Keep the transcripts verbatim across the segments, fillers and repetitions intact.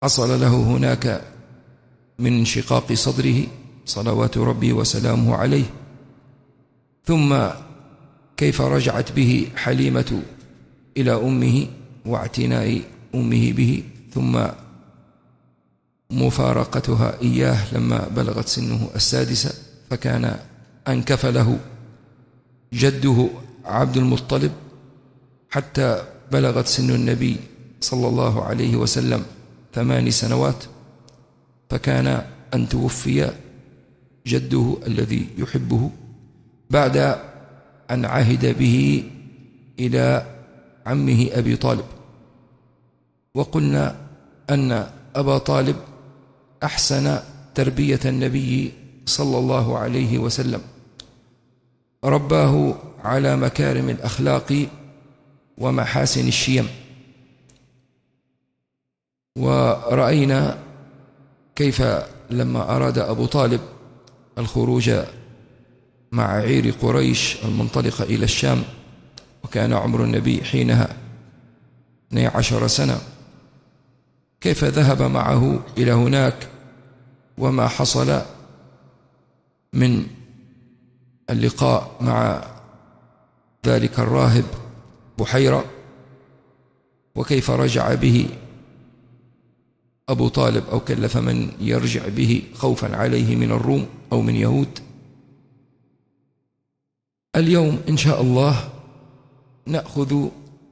حصل له هناك من انشقاق صدره صلوات ربي وسلامه عليه، ثم كيف رجعت به حليمة إلى أمه واعتناء أمه به، ثم مفارقتها إياه لما بلغت سنه السادسة، فكان أنكف له جده عبد المطلب حتى بلغت سن النبي صلى الله عليه وسلم ثمان سنوات، فكان أن توفي جده الذي يحبه بعد أن عهد به إلى عمه أبي طالب. وقلنا أن أبا طالب أحسن تربية النبي صلى الله عليه وسلم، رباه على مكارم الأخلاق ومحاسن الشيم. ورأينا كيف لما أراد أبو طالب الخروج مع عير قريش المنطلقة إلى الشام، وكان عمر النبي حينها اثني عشر سنة، كيف ذهب معه إلى هناك، وما حصل من اللقاء مع ذلك الراهب بحيرة، وكيف رجع به أبو طالب أو كلف من يرجع به خوفا عليه من الروم أو من يهود. اليوم إن شاء الله نأخذ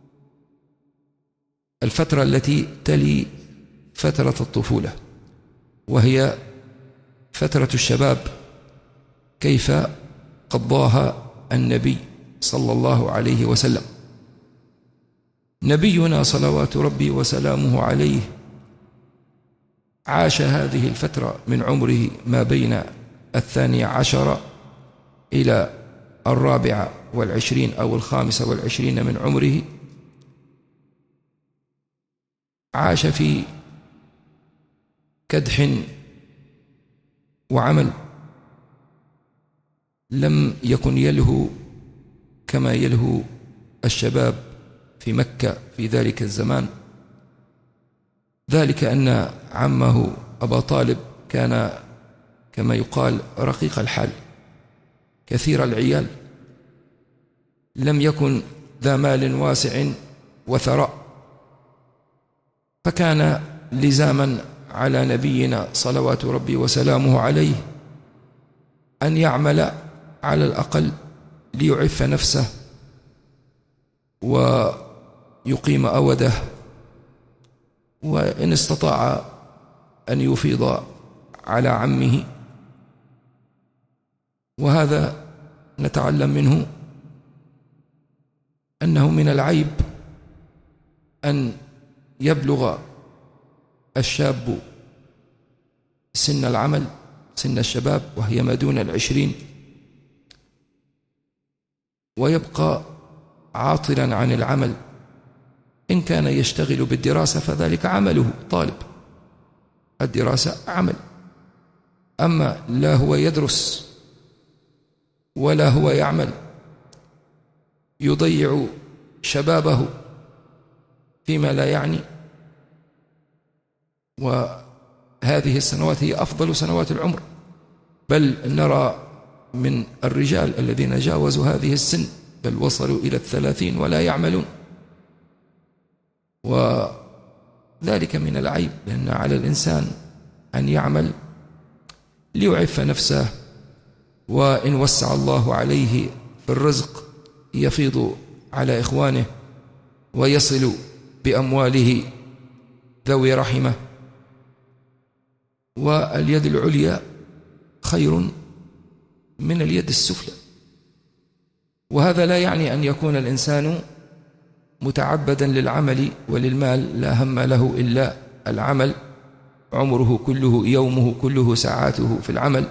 الفترة التي تلي فترة الطفولة، وهي فترة الشباب، كيف قضاها النبي صلى الله عليه وسلم. نبينا صلوات ربي وسلامه عليه عاش هذه الفترة من عمره ما بين الثاني عشر إلى الرابعة والعشرين أو الخامسة والعشرين من عمره، عاش في كدح وعمل، لم يكن يلهو كما يلهو الشباب في مكة في ذلك الزمان، ذلك أن عمه أبا طالب كان كما يقال رقيق الحال كثير العيال، لم يكن ذا مال واسع وثراء، فكان لزاما على نبينا صلوات ربي وسلامه عليه أن يعمل على الأقل ليعف نفسه ويقيم أوده، وإن استطاع أن يفيض على عمه. وهذا نتعلم منه أنه من العيب أن يبلغ الشاب سن العمل، سن الشباب، وهي ما دون العشرين، ويبقى عاطلا عن العمل. إن كان يشتغل بالدراسة فذلك عمله، طالب الدراسة عمل، أما لا هو يدرس ولا هو يعمل، يضيع شبابه فيما لا يعني. وهذه السنوات هي أفضل سنوات العمر، بل نرى من الرجال الذين جاوزوا هذه السن بل وصلوا إلى الثلاثين ولا يعملون، وذلك من العيب، لأن على الإنسان أن يعمل ليعف نفسه، وإن وسع الله عليه في الرزق يفيض على إخوانه ويصل بأمواله ذوي رحمه. واليد العليا خير من اليد السفلى، وهذا لا يعني أن يكون الإنسان متعبدا للعمل وللمال لا هم له إلا العمل، عمره كله يومه كله ساعاته في العمل.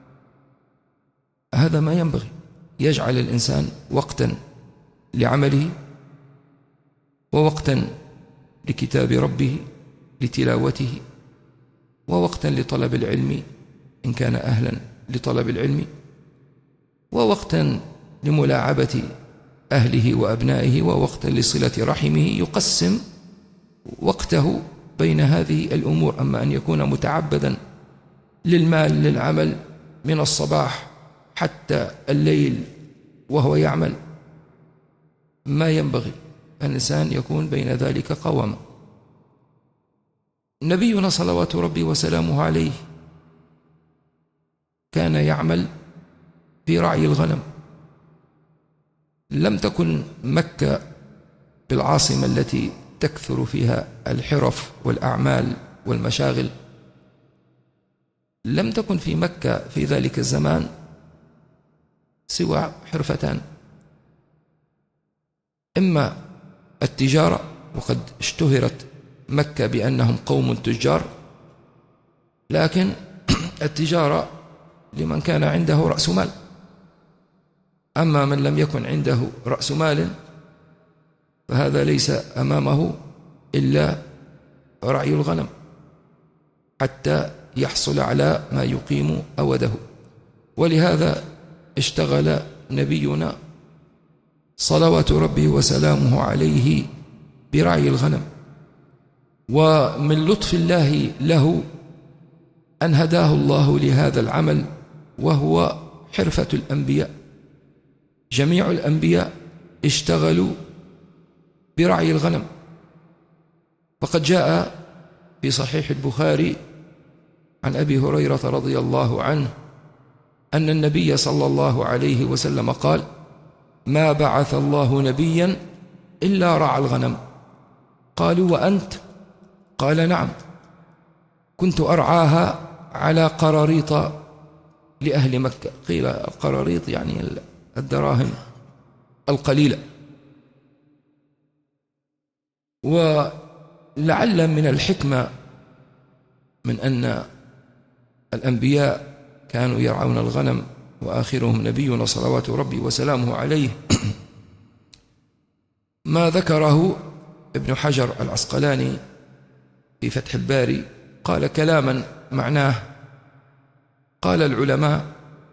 هذا ما ينبغي، يجعل الإنسان وقتا لعمله ووقتا لكتاب ربه لتلاوته ووقتا لطلب العلم إن كان أهلا لطلب العلم ووقتا لملاعبة أهله وأبنائه ووقتا لصلة رحمه. يقسم وقته بين هذه الأمور. أما أن يكون متعبدا للمال للعمل من الصباح حتى الليل وهو يعمل، ما ينبغي. الإنسان يكون بين ذلك قواما. نبينا صلوات ربي وسلامه عليه كان يعمل في رعي الغنم. لم تكن مكة بالعاصمة التي تكثر فيها الحرف والأعمال والمشاغل. لم تكن في مكة في ذلك الزمان سوى حرفتان: إما التجارة، وقد اشتهرت مكة بأنهم قوم تجار، لكن التجارة لمن كان عنده رأس مال. أما من لم يكن عنده رأس مال فهذا ليس أمامه إلا رعي الغنم حتى يحصل على ما يقيم أوده. ولهذا اشتغل نبينا صلوات ربي وسلامه عليه برعي الغنم. ومن لطف الله له أن هداه الله لهذا العمل، وهو حرفة الأنبياء. جميع الأنبياء اشتغلوا برعي الغنم. فقد جاء في صحيح البخاري عن أبي هريرة رضي الله عنه أن النبي صلى الله عليه وسلم قال: ما بعث الله نبيا إلا رعى الغنم. قالوا: وأنت؟ قال: نعم، كنت أرعاها على قراريط لأهل مكة. قيل القراريط يعني الدراهم القليلة. ولعل من الحكمة من أن الأنبياء كانوا يرعون الغنم وآخرهم نبينا صلوات ربي وسلامه عليه ما ذكره ابن حجر العسقلاني في فتح الباري. قال كلاما معناه: قال العلماء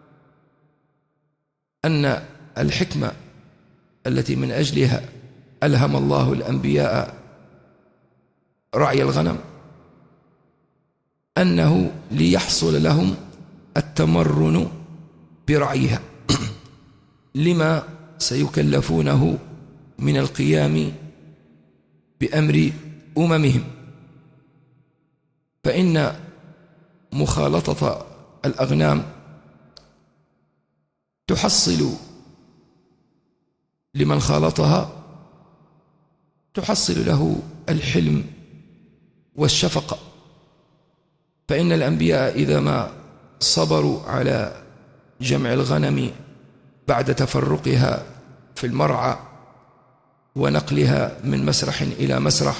أن الحكمة التي من أجلها ألهم الله الأنبياء رعي الغنم أنه ليحصل لهم التمرن برعيها لما سيكلفونه من القيام بأمر أممهم. فإن مخالطة الأغنام تحصل لمن خالطها تحصل له الحلم والشفقة. فإن الأنبياء إذا ما صبروا على جمع الغنم بعد تفرقها في المرعى ونقلها من مسرح إلى مسرح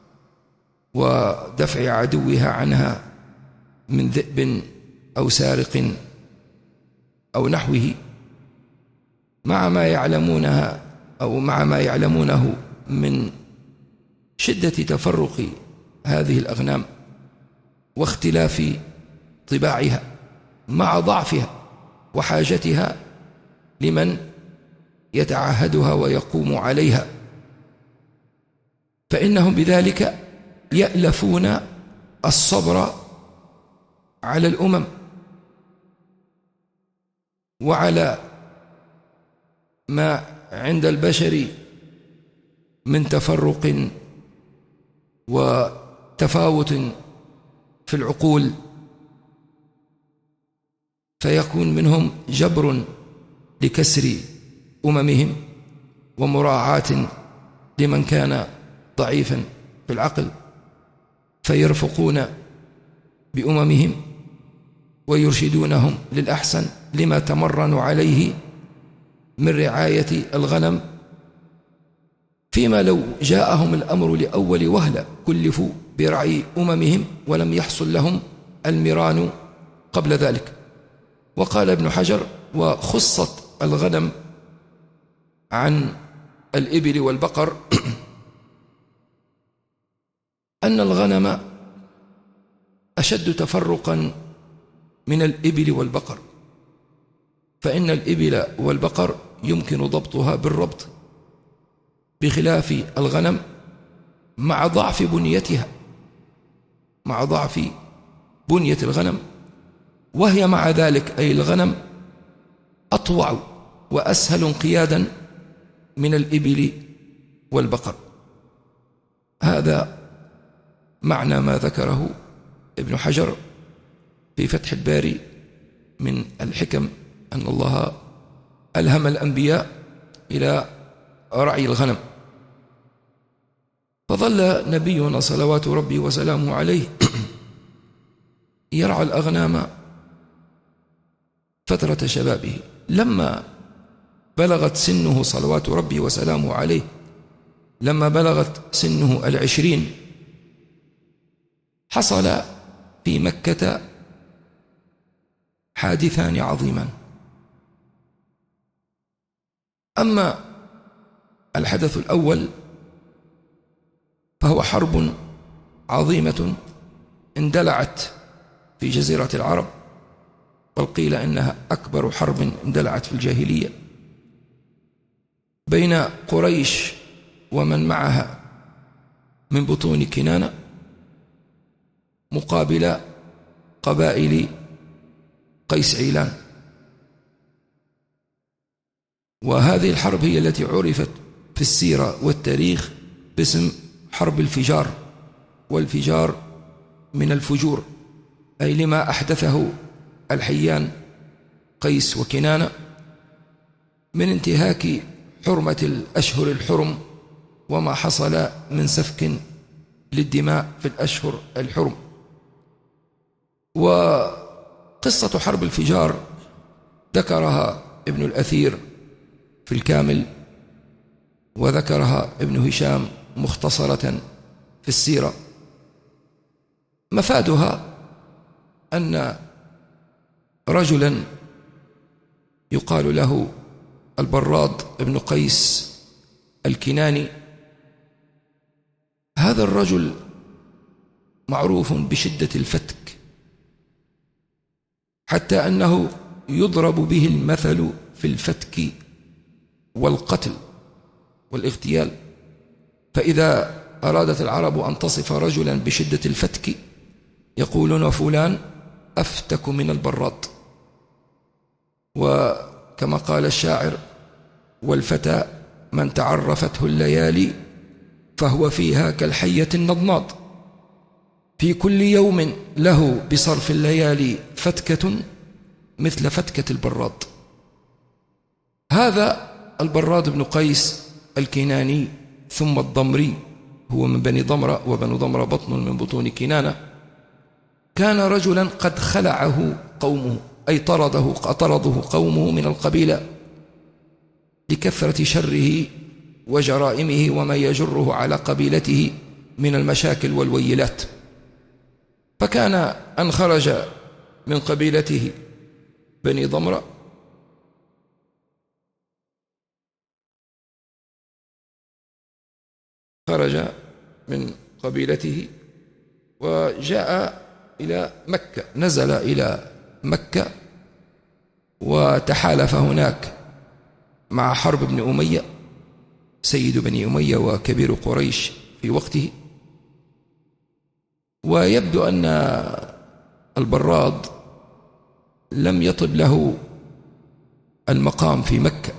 ودفع عدوها عنها من ذئب أو سارق أو نحوه، مع ما يعلمونها أو مع ما يعلمونه من شدة تفرق هذه الأغنام واختلاف طباعها مع ضعفها وحاجتها لمن يتعهدها ويقوم عليها، فإنهم بذلك يألفون الصبر على الأمم وعلى ما عند البشر من تفرق وتفاوت في العقول، فيكون منهم جبر لكسر أممهم ومراعاة لمن كان ضعيفا في العقل، فيرفقون بأممهم ويرشدونهم للأحسن لما تمرنوا عليه من رعاية الغنم، فيما لو جاءهم الأمر لأول وهلة كلفوا برعي أممهم ولم يحصل لهم المران قبل ذلك. وقال ابن حجر: وخصت الغنم عن الإبل والبقر أن الغنم أشد تفرقا من الإبل والبقر، فإن الإبل والبقر يمكن ضبطها بالربط، بخلاف الغنم مع ضعف بنيتها مع ضعف بنية الغنم، وهي مع ذلك أي الغنم أطوع وأسهل انقيادا من الإبل والبقر. هذا معنى ما ذكره ابن حجر في فتح الباري من الحكم أن الله ألهم الأنبياء إلى رعي الغنم. فظل نبينا صلوات ربي وسلامه عليه يرعى الأغنام فترة شبابه. لما بلغت سنه صلوات ربي وسلامه عليه لما بلغت سنه العشرين حصل في مكة حادثان عظيمان. أما الحدث الأول فهو حرب عظيمة اندلعت في جزيرة العرب، بل قيل إنها أكبر حرب اندلعت في الجاهلية، بين قريش ومن معها من بطون كنانة مقابل قبائل قيس عيلان. وهذه الحرب هي التي عرفت في السيرة والتاريخ باسم حرب الفجار، والفجار من الفجور، أي لما أحدثه الحيان قيس وكنانة من انتهاك حرمة الأشهر الحرم وما حصل من سفك للدماء في الأشهر الحرم. وقصة حرب الفجار ذكرها ابن الأثير في الكامل، وذكرها ابن هشام مختصرة في السيرة. مفادها أن رجلا يقال له البراد بن قيس الكناني، هذا الرجل معروف بشدة الفتك، حتى أنه يضرب به المثل في الفتك والقتل والاغتيال. فإذا أرادت العرب أن تصف رجلا بشدة الفتك يقولون فلان أفتك من البراد. وكما قال الشاعر: والفتى من تعرفته الليالي فهو فيها كالحية النضناض، في كل يوم له بصرف الليالي فتكة مثل فتكة البراد. هذا البراد بن قيس الكناني ثم الضمري، هو من بني ضمرة، وبنو ضمرة بطن من بطون كنانة، كان رجلا قد خلعه قومه، أي طرده طرده قومه من القبيلة لكثرة شره وجرائمه وما يجره على قبيلته من المشاكل والويلات. فكان أن خرج من قبيلته بني ضمرة خرج من قبيلته وجاء إلى مكة، نزل إلى مكة وتحالف هناك مع حرب بن أمية سيد بني أمية وكبير قريش في وقته. ويبدو أن البراد لم يطب له المقام في مكة،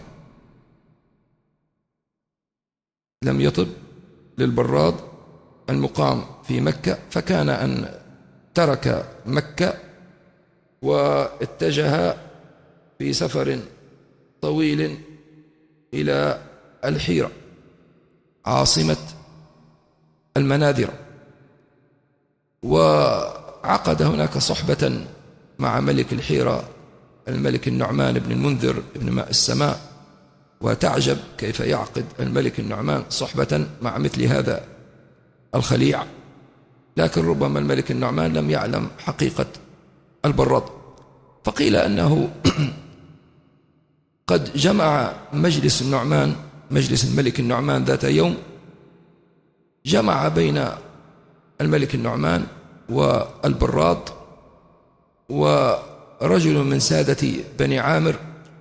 لم يطب للبراد المقام في مكة، فكان أن ترك مكة واتجه في سفر طويل إلى الحيرة عاصمة المناذرة، وعقد هناك صحبة مع ملك الحيرة الملك النعمان بن المنذر بن ماء السماء. وتعجب كيف يعقد الملك النعمان صحبة مع مثل هذا الخليع، لكن ربما الملك النعمان لم يعلم حقيقة البراد. فقيل أنه قد جمع مجلس النعمان، مجلس الملك النعمان ذات يوم، جمع بين الملك النعمان والبراد ورجل من سادة بني عامر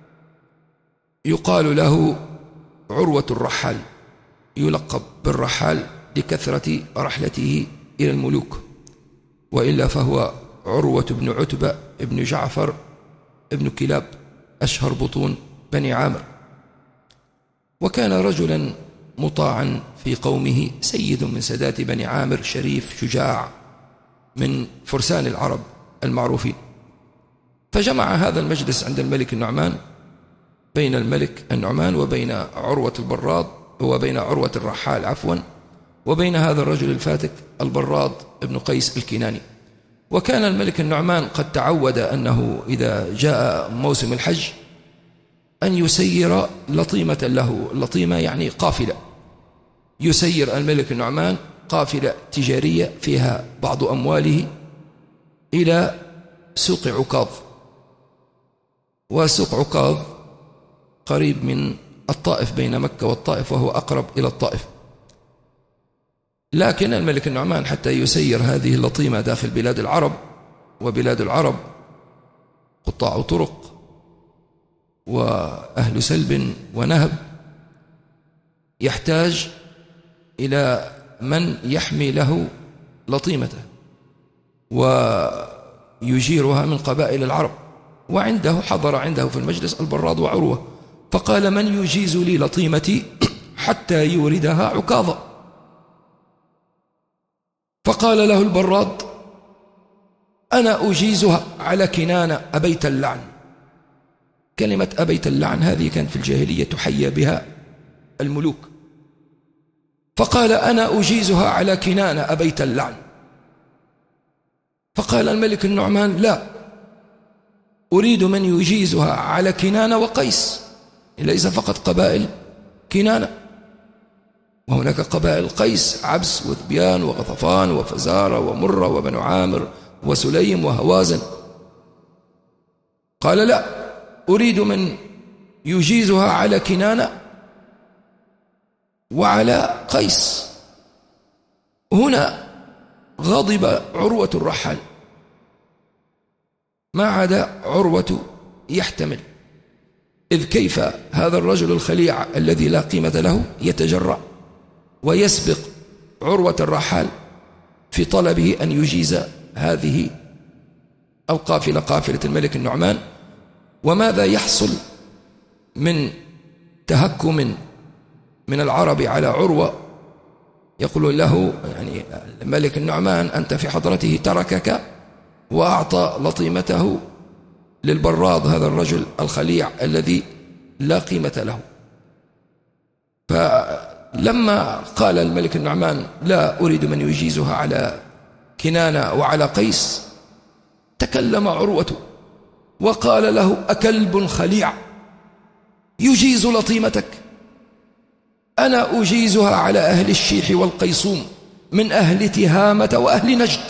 يقال له عروة الرحال، يلقب بالرحال لكثرة رحلته إلى الملوك. وإلا فهو عروة بن عتبة بن جعفر بن كلاب، أشهر بطون بني عامر، وكان رجلا مطاعا في قومه، سيد من سادات بني عامر، شريف شجاع من فرسان العرب المعروفين. فجمع هذا المجلس عند الملك النعمان بين الملك النعمان وبين عروة البراد وبين عروة الرحال عفوا وبين هذا الرجل الفاتك البراد ابن قيس الكناني. وكان الملك النعمان قد تعود أنه إذا جاء موسم الحج أن يسير لطيمة له، لطيمة يعني قافلة، يسير الملك النعمان قافلة تجارية فيها بعض أمواله إلى سوق عكاظ، وسوق عكاظ قريب من الطائف، بين مكة والطائف، وهو أقرب إلى الطائف. لكن الملك النعمان حتى يسير هذه اللطيمة داخل بلاد العرب، وبلاد العرب قطاع طرق وأهل سلب ونهب، يحتاج إلى من يحمي له لطيمته ويجيرها من قبائل العرب. وعنده حضر عنده في المجلس البراد وعروة، فقال: من يجيز لي لطيمتي حتى يوردها عكاظة؟ فقال له البراد: أنا أجيزها على كنانة أبيت اللعن. كلمة أبيت اللعن هذه كانت في الجاهلية تحيى بها الملوك، فقال: أنا أجيزها على كنانة أبيت اللعن. فقال الملك النعمان: لا، أريد من يجيزها على كنانة وقيس، ليس فقط قبائل كنانة، وهناك قبائل قيس، عبس وذبيان وغطفان وفزارة ومرة وبنو عامر وسليم وهوازن. قال: لا، أريد من يجيزها على كنانة وعلى قيس. هنا غضب عروة الرحال، ما عاد عروة يحتمل، إذ كيف هذا الرجل الخليع الذي لا قيمة له يتجرأ ويسبق عروة الرحال في طلبه أن يجيز هذه القافلة، قافلة الملك النعمان. وماذا يحصل من تهكم من العرب على عروة؟ يقول له يعني الملك النعمان: أنت في حضرته تركك وأعطى لطيمته للبراد، هذا الرجل الخليع الذي لا قيمة له. فلما قال الملك النعمان: لا أريد من يجيزها على كنانة وعلى قيس، تكلم عروة وقال له: أكلب خليع يجيز لطيمتك؟ أنا أجيزها على أهل الشيح والقيصوم من أهل تهامة وأهل نجد.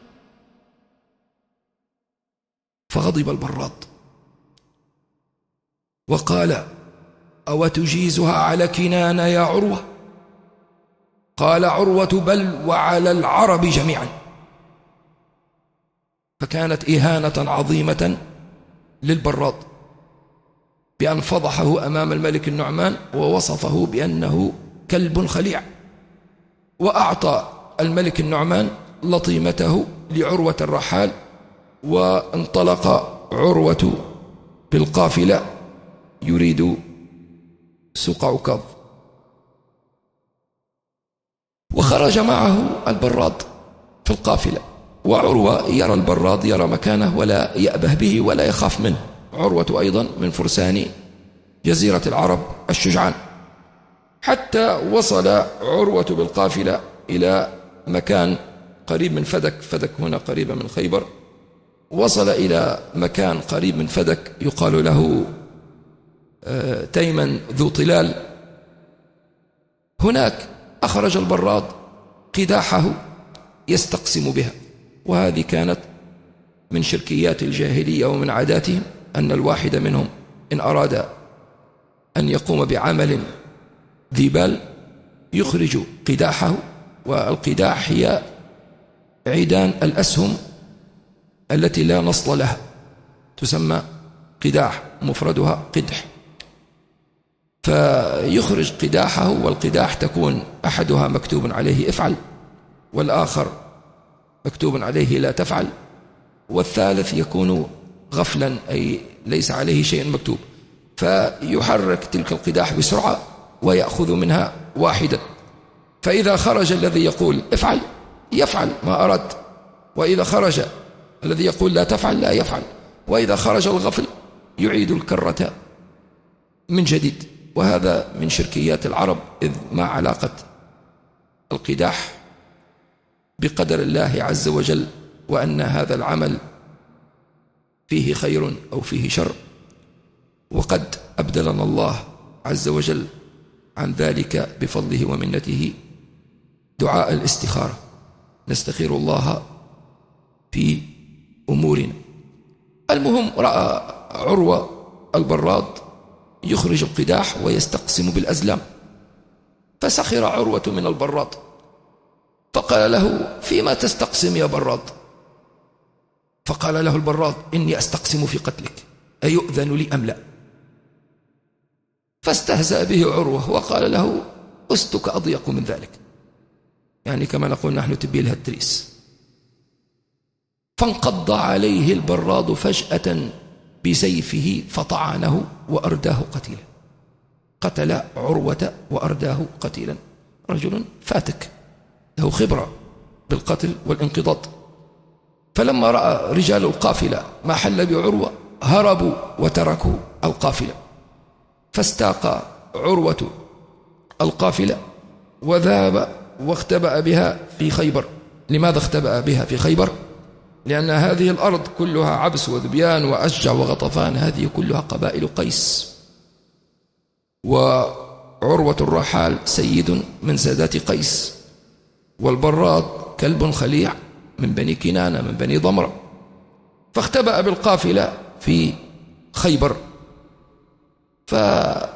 فغضب البراد وقال: أو تجيزها على كنانة يا عروة؟ قال عروة: بل وعلى العرب جميعا. فكانت إهانة عظيمة للبراد بأن فضحه أمام الملك النعمان ووصفه بأنه كلب خليع، وأعطى الملك النعمان لطيمته لعروة الرحال، وانطلق عروة بالقافلة يريد سوق عكاظ. وخرج معه البراد في القافلة، وعروة يرى البراد، يرى مكانه ولا يأبه به ولا يخاف منه. عروة أيضا من فرسان جزيرة العرب الشجعان، حتى وصل عروة بالقافلة إلى مكان قريب من فدك. فدك هنا قريبة من خيبر. وصل إلى مكان قريب من فدك يقال له تيمن ذو طلال. هناك أخرج البراد قداحه يستقسم بها، وهذه كانت من شركيات الجاهلية ومن عاداتهم، أن الواحد منهم إن أراد أن يقوم بعمل ذي بال يخرج قداحه، والقداح هي عيدان الأسهم التي لا نصل لها، تسمى قداح، مفردها قدح. فيخرج قداحه، والقداح تكون أحدها مكتوب عليه افعل، والآخر مكتوب عليه لا تفعل، والثالث يكون غفلا أي ليس عليه شيء مكتوب، فيحرك تلك القداح بسرعة ويأخذ منها واحدا، فإذا خرج الذي يقول افعل يفعل ما أراد، وإذا خرج الذي يقول لا تفعل لا يفعل، وإذا خرج الغفل يعيد الكرة من جديد. وهذا من شركيات العرب، إذ ما علاقة القداح بقدر الله عز وجل، وأن هذا العمل فيه خير أو فيه شر، وقد أبدلنا الله عز وجل عن ذلك بفضله ومنته دعاء الاستخارة، نستخير الله في أمورنا. المهم رأى عروة البراد يخرج القداح ويستقسم بالأزلام، فسخر عروة من البراد فقال له فيما تستقسم يا براد؟ فقال له البراد إني أستقسم في قتلك، أيؤذن لي أم لا؟ فاستهزأ به عروة وقال له أستك أضيق من ذلك، يعني كما نقول نحن تبيلها التريس. فانقض عليه البراد فجأة بسيفه فطعنه وأرداه قتيلا، قتل عروة وأرداه قتيلا، رجل فاتك له خبرة بالقتل والانقضاض. فلما رأى رجال القافلة ما حل بعروة هربوا وتركوا القافلة، فاستاق عروة القافلة وذهب واختبأ بها في خيبر. لماذا اختبأ بها في خيبر؟ لأن هذه الأرض كلها عبس وذبيان وأشجع وغطفان، هذه كلها قبائل قيس، وعروة الرحال سيد من سادات قيس، والبراد كلب خليع من بني كنانة من بني ضمرة. فاختبأ بالقافلة في خيبر، فجاء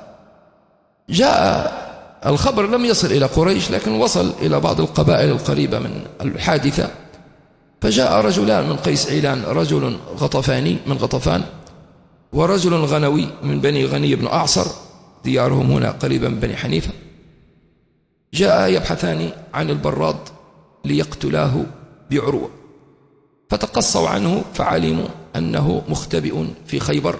الخبر لم يصل إلى قريش لكن وصل إلى بعض القبائل القريبة من الحادثة، فجاء رجلان من قيس عيلان، رجل غطفاني من غطفان ورجل غنوي من بني غني بن أعصر، ديارهم هنا قريبا من بني حنيفة، جاء يبحثان عن البراد ليقتلاه بعروة، فتقصوا عنه فعلموا أنه مختبئ في خيبر،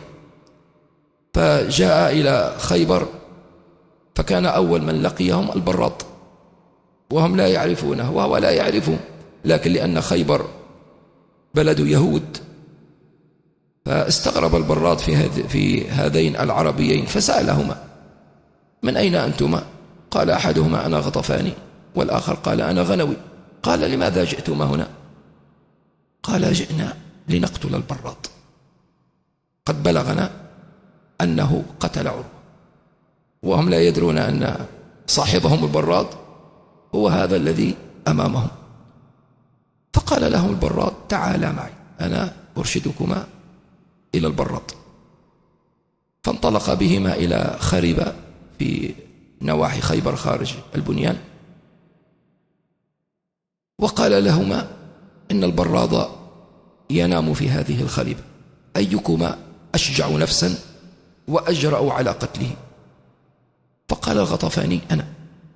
فجاء إلى خيبر، فكان أول من لقيهم البراد وهم لا يعرفونه وهو لا يعرفهم، لكن لأن خيبر بلد يهود فاستغرب البراد في, في هذين العربيين، فسألهما من أين أنتما؟ قال أحدهما أنا غطفاني، والآخر قال أنا غنوي. قال لماذا جئتما هنا؟ قال جئنا لنقتل البراد، قد بلغنا أنه قتل عروة، وهم لا يدرون أن صاحبهم البراد هو هذا الذي أمامهم. فقال لهم البراد تعالى معي أنا أرشدكما إلى البراد، فانطلق بهما إلى خريبة في نواحي خيبر خارج البنيان، وقال لهما إن البراد ينام في هذه الخريبة، أيكما أشجع نفسا وأجرأ على قتله؟ فقال الغطفاني أنا.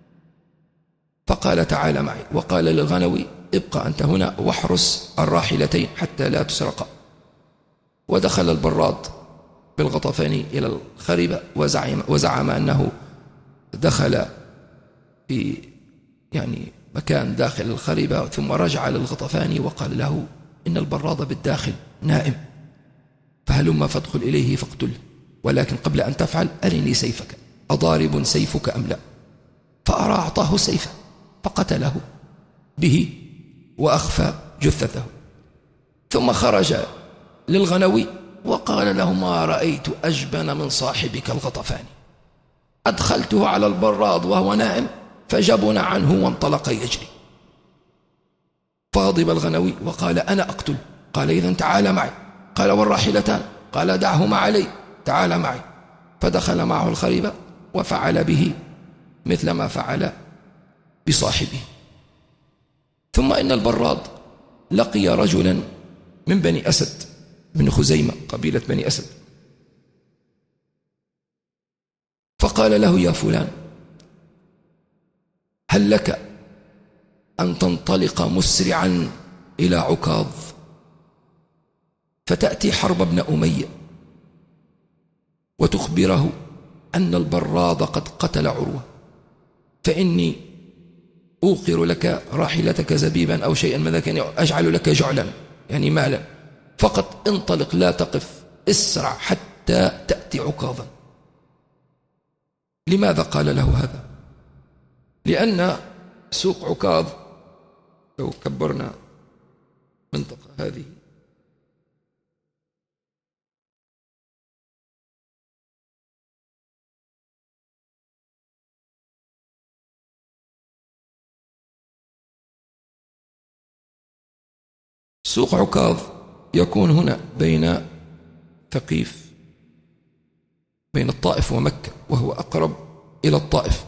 فقال تعالى معي، وقال للغنوي ابقى أنت هنا واحرس الراحلتين حتى لا تسرقا. ودخل البراد بالغطفاني إلى الخريبة وزعم, وزعم أنه دخل في يعني مكان داخل الخريبة، ثم رجع للغطفاني وقال له إن البراد بالداخل نائم، فهلما فادخل إليه فاقتله، ولكن قبل أن تفعل أرني سيفك، أضارب سيفك أم لا؟ فأرى أعطاه سيفه فقتله به وأخفى جثته، ثم خرج للغنوي وقال له ما رأيت أجبن من صاحبك الغطفاني، أدخلته على البراد وهو نائم فجبن عنه وانطلق يجري. فغضب الغنوي وقال أنا أقتل. قال إذن تعال معي. قال والراحلتان؟ قال دعهما علي، تعال معي. فدخل معه الخريبة وفعل به مثل ما فعل بصاحبه. ثم إن البراد لقي رجلا من بني أسد بن خزيمة، قبيلة بني أسد، فقال له يا فلان هل لك أن تنطلق مسرعا إلى عكاظ فتأتي حرب بن أمية وتخبره أن البراض قد قتل عروة، فإني أوقر لك راحلتك زبيبا أو شيئا من ذلك، يعني أجعل لك جعلا يعني مالا، فقط انطلق لا تقف، اسرع حتى تأتي عكاظا. لماذا قال له هذا؟ لأن سوق عكاظ لو كبرنا منطقة هذه سوق عكاظ يكون هنا بين ثقيف، بين الطائف ومكة، وهو أقرب إلى الطائف.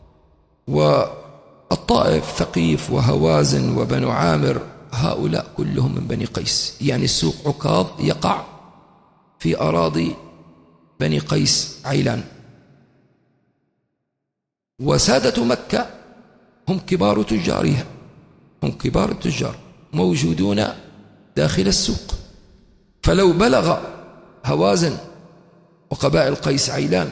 والطائف ثقيف وهوازن وبنو عامر هؤلاء كلهم من بني قيس، يعني السوق عكاظ يقع في أراضي بني قيس عيلان. وسادة مكة هم كبار تجارها، هم كبار التجار موجودون داخل السوق. فلو بلغ هوازن وقبائل قيس عيلان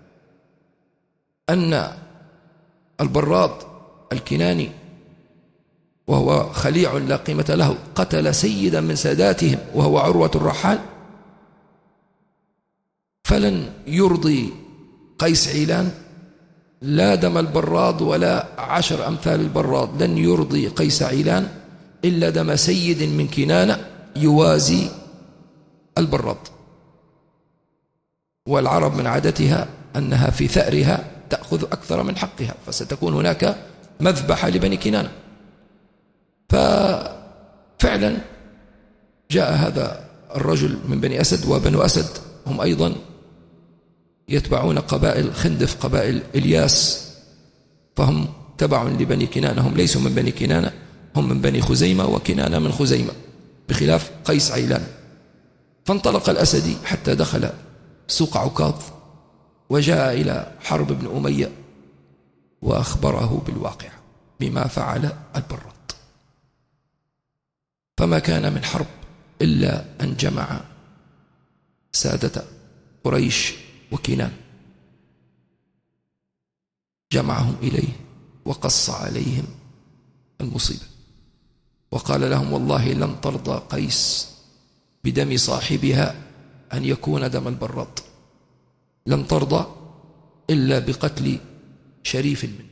أن البراض الكناني وهو خليع لا قيمة له قتل سيدا من ساداتهم وهو عروة الرحال، فلن يرضي قيس عيلان لا دم البراض ولا عشر أمثال البراض، لن يرضي قيس عيلان إلا دم سيد من كنانة يوازي البراض. والعرب من عادتها أنها في ثأرها تأخذ أكثر من حقها، فستكون هناك مذبحة لبني كنانة. ففعلا جاء هذا الرجل من بني أسد، وبنو أسد هم أيضا يتبعون قبائل خندف، قبائل إلياس، فهم تبع لبني كنانة، هم ليسوا من بني كنانة، هم من بني خزيمة، وكنانة من خزيمة، بخلاف قيس عيلان. فانطلق الأسدي حتى دخل سوق عكاظ وجاء إلى حرب بن أمية وأخبره بالواقع بما فعل البراض. فما كان من حرب إلا أن جمع سادة قريش وكنان، جمعهم إليه وقص عليهم المصيبة وقال لهم: والله لن ترضى قيس بدم صاحبها أن يكون دم البراض، لن ترضى إلا بقتل شريف منه.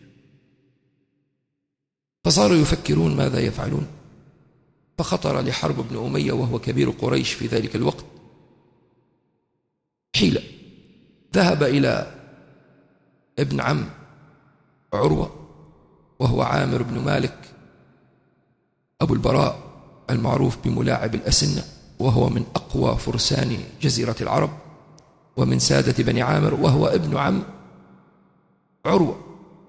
فصاروا يفكرون ماذا يفعلون، فخطر لحرب بن أمية وهو كبير قريش في ذلك الوقت حيلة، ذهب إلى ابن عم عروة وهو عامر بن مالك أبو البراء المعروف بملاعب الأسنة، وهو من أقوى فرسان جزيرة العرب ومن سادة بني عامر، وهو ابن عم عروة،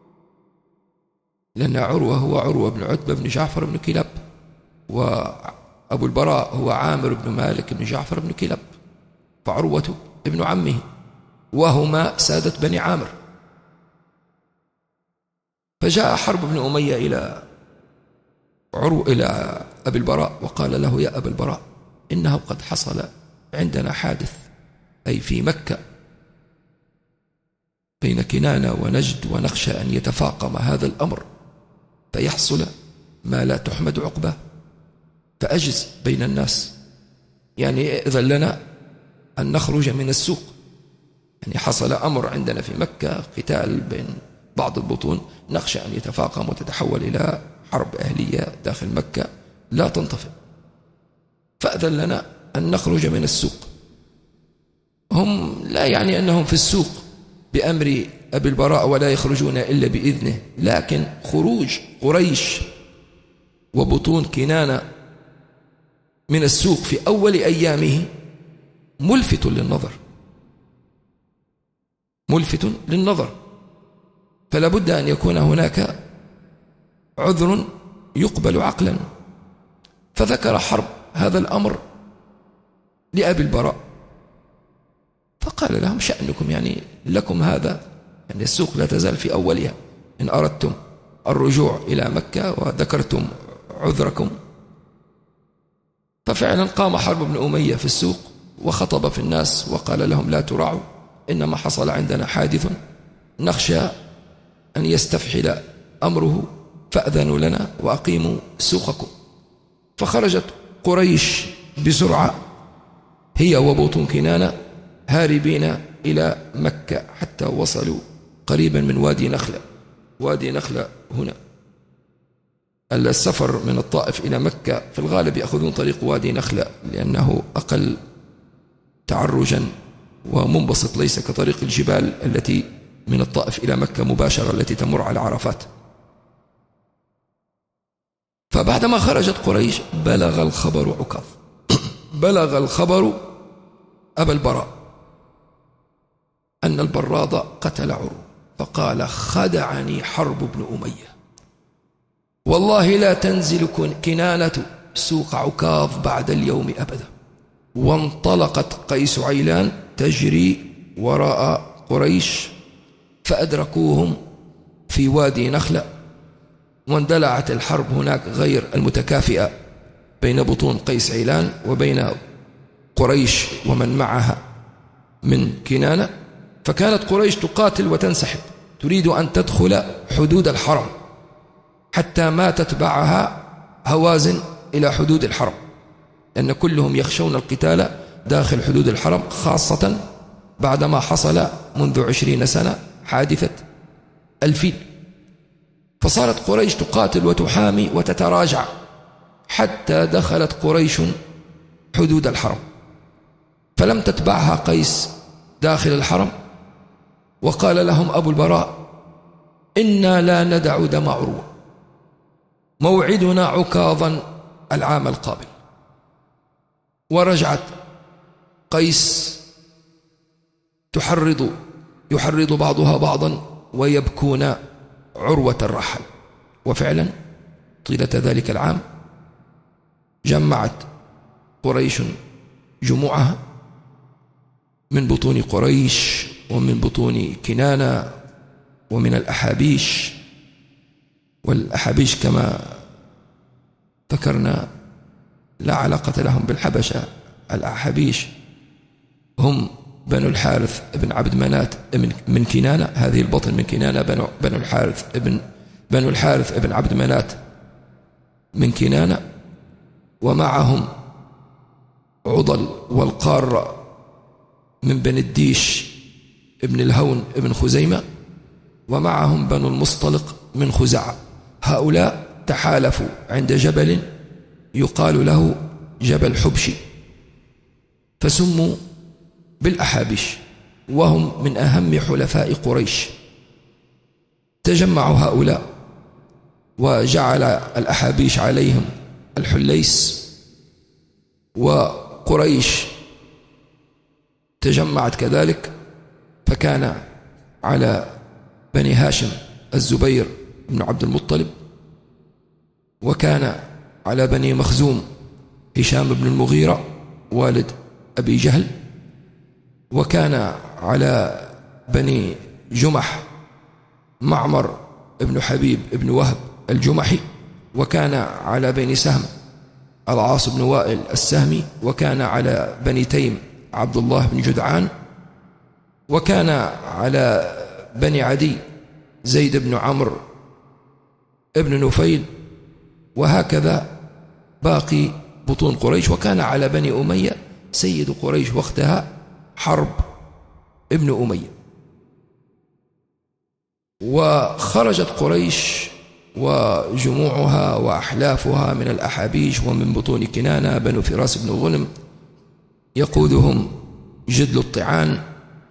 لأن عروة هو عروة بن عتبة بن جعفر بن كلاب، وأبو البراء هو عامر بن مالك بن جعفر بن كلاب، فعروة ابن عمه، وهما سادة بني عامر. فجاء حرب بن أمية إلى عروة إلى أبي البراء وقال له: يا أبا البراء، إنه قد حصل عندنا حادث، أي في مكة، بين كنانة ونجد، ونخشى أن يتفاقم هذا الأمر فيحصل ما لا تحمد عقبه، فأجز بين الناس، يعني إذن لنا أن نخرج من السوق. يعني حصل أمر عندنا في مكة، قتال بين بعض البطون، نخشى أن يتفاقم وتتحول إلى حرب أهلية داخل مكة لا تنطفئ، فأذن لنا أن نخرج من السوق. هم لا يعني أنهم في السوق بأمر أبي البراء ولا يخرجون إلا بإذنه، لكن خروج قريش وبطون كنانة من السوق في أول أيامه ملفت للنظر، ملفت للنظر، فلا بد أن يكون هناك عذر يقبل عقلا. فذكر حرب هذا الأمر لأبي البراء، فقال لهم: شأنكم، يعني لكم هذا، يعني السوق لا تزال في أولها، إن أردتم الرجوع إلى مكة وذكرتم عذركم ففعلا قام حرب بن أمية في السوق وخطب في الناس وقال لهم لا تراعوا، إنما حصل عندنا حادث نخشى أن يستفحل أمره، فأذنوا لنا وأقيموا سوقكم. فخرجت قريش بسرعة هي وبطون كنانة هاربين إلى مكة حتى وصلوا قريبا من وادي نخلة. وادي نخلة هنا، السفر من الطائف إلى مكة في الغالب يأخذون طريق وادي نخلة لأنه أقل تعرجا ومنبسط، ليس كطريق الجبال التي من الطائف إلى مكة مباشرة التي تمر على عرفات. فبعدما خرجت قريش بلغ الخبر عكاظ بلغ الخبر أبا البراء أن البراض قتل عروة، فقال خدعني حرب بن أمية، والله لا تنزل كنانة سوق عكاظ بعد اليوم أبدا. وانطلقت قيس عيلان تجري وراء قريش فأدركوهم في وادي نخلة، واندلعت الحرب هناك غير المتكافئة بين بطون قيس عيلان وبين قريش ومن معها من كنانة. فكانت قريش تقاتل وتنسحب، تريد أن تدخل حدود الحرم حتى ما تتبعها هوازن إلى حدود الحرم، لأن كلهم يخشون القتال داخل حدود الحرم، خاصة بعدما حصل منذ عشرين سنة حادثة الفيل. فصارت قريش تقاتل وتحامي وتتراجع حتى دخلت قريش حدود الحرم، فلم تتبعها قيس داخل الحرم. وقال لهم أبو البراء إنا لا ندع دم عروة، موعدنا عكاظا العام القابل. ورجعت قيس تحرض يحرض بعضها بعضا ويبكون عروة الرحل. وفعلا طيلة ذلك العام جمعت قريش جموعها من بطون قريش ومن بطون كنانة ومن الأحابيش. والأحابيش كما ذكرنا لا علاقة لهم بالحبشة، الأحابيش هم بنو الحارث ابن عبد منات من كنانة، هذه البطن من كنانة، بنو, بنو الحارث ابن بنو الحارث ابن عبد منات من كنانة، ومعهم عضل والقارة من بن الديش ابن الهون ابن خزيمة، ومعهم بنو المصطلق من خزاعة. هؤلاء تحالفوا عند جبل يقال له جبل حبشي، فسموا بالأحابيش، وهم من أهم حلفاء قريش. تجمعوا هؤلاء وجعل الأحابيش عليهم الحليس، وقريش تجمعت كذلك، فكان على بني هاشم الزبير بن عبد المطلب، وكان على بني مخزوم هشام بن المغيرة والد أبي جهل، وكان على بني جمح معمر ابن حبيب ابن وهب الجمحي، وكان على بني سهم العاص بن وائل السهمي، وكان على بني تيم عبد الله بن جدعان، وكان على بني عدي زيد بن عمرو ابن نفيل، وهكذا باقي بطون قريش. وكان على بني أمية سيد قريش وقتها حرب ابن أمية. وخرجت قريش وجموعها وأحلافها من الأحابيش ومن بطون كنانة بنو فراس بن غنم يقودهم جدل الطعان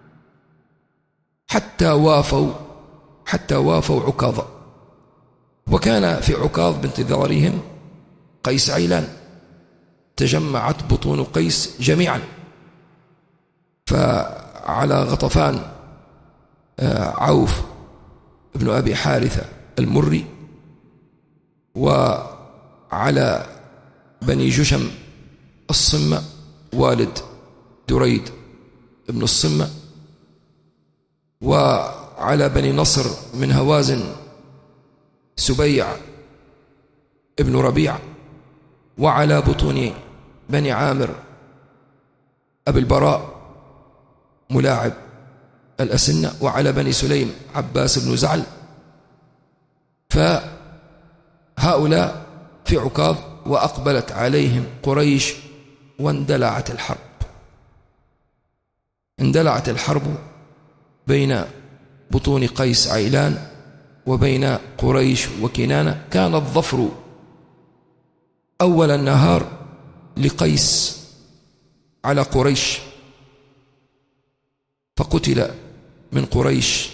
حتى وافوا حتى وافوا عكاظ. وكان في عكاظ بانتظارهم قيس عيلان، تجمعت بطون قيس جميعا. فعلى غطفان عوف ابن أبي حارثة المري، وعلى بني جشم الصمة والد دريد ابن الصمة، وعلى بني نصر من هوازن سبيع ابن ربيع، وعلى بطون بني عامر أبي البراء ملاعب الأسنة، وعلى بني سليم عباس بن زعل. فهؤلاء في عكاظ، وأقبلت عليهم قريش واندلعت الحرب. اندلعت الحرب بين بطون قيس عيلان وبين قريش وكنانة. كان الظفر أول النهار لقيس على قريش، فقتل من قريش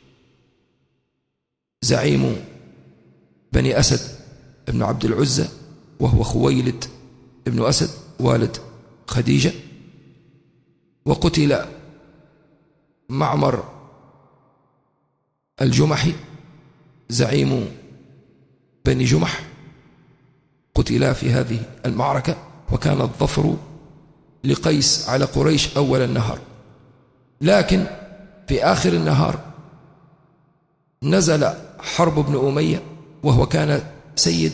زعيم بني أسد ابن عبد العزة، وهو خويلد ابن أسد والد خديجة. وقتل معمر الجمحي زعيم بني جمح، قتلا في هذه المعركة. وكان الظفر لقيس على قريش أول النهار. لكن في آخر النهار نزل حرب بن أمية، وهو كان سيد